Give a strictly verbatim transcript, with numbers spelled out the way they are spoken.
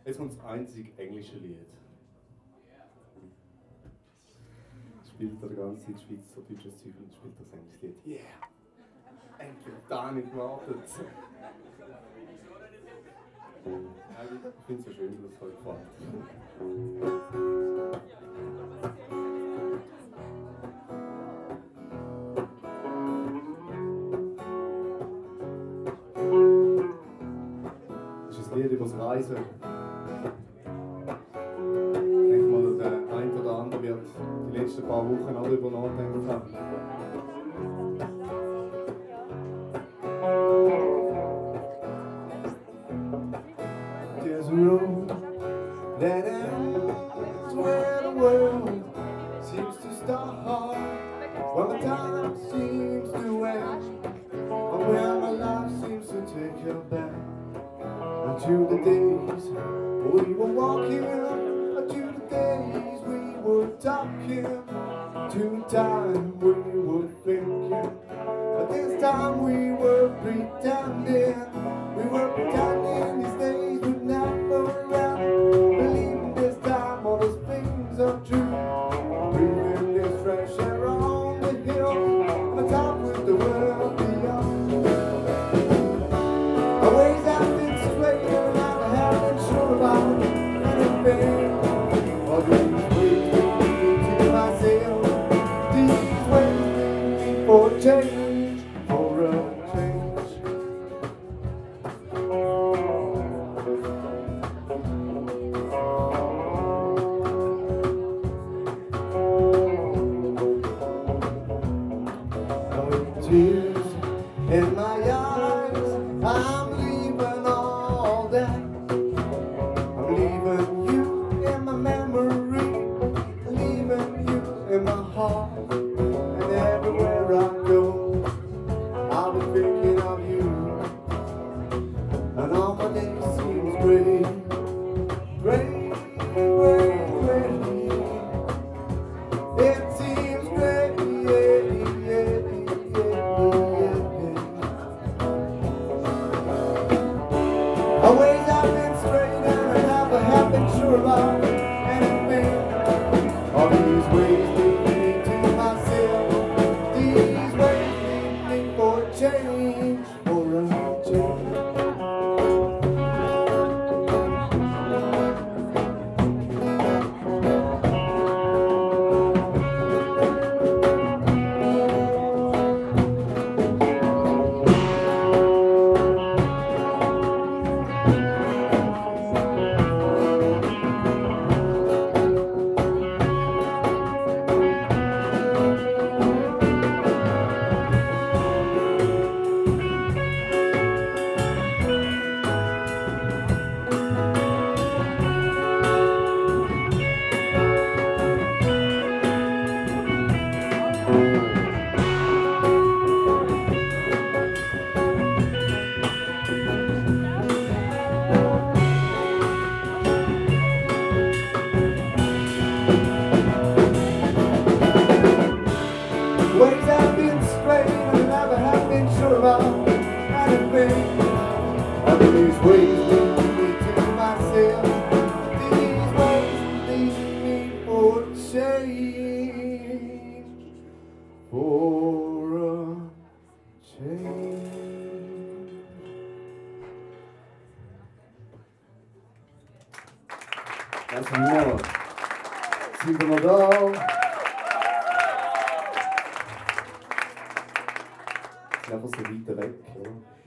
Jetzt kommt das einzig englische Lied. Spielt er die ganze Zeit schweizerdeutsches Zeug und spielt das englische Lied. Yeah! Endlich auf da nicht gewartet. Ich finde es so schön, dass es heute gefällt. Das ist ein Lied über das Reisen. Ich denke mal, der ein oder andere wird die letzten paar Wochen auch darüber nachdenken haben. There's a road that ends where the world seems to start, where my time seems to end, and where my life seems to take you back to the days we were walking, to the days we were talking, to the time we were thinking. But this time we were pretending, we were pretending these days would never end. Believing this time all those things are true. Breathing this fresh air on the hill, on the top with the world beyond. Always have been straight and I haven't sure about anything. All these ways lead me to myself, these ways lead me for change, for a change. Tears in my eyes, I'm leaving all that. I'm leaving you in my memory, leaving you in my heart. And everywhere I go, I'll be thinking of you. And all my days seems gray, gray, gray, gray. It seems gray, yeah, yeah, yeah, yeah. Always I've been straight and I never have been sure about anything. All these ways lead me to myself, these ways lead me for change, for a change. Ways have been straight and I never have been sure about anything. All these ways lead me to myself, these ways lead me for change, for a change. That's more. Sind wir noch da? Einfach so weiter weg, oder?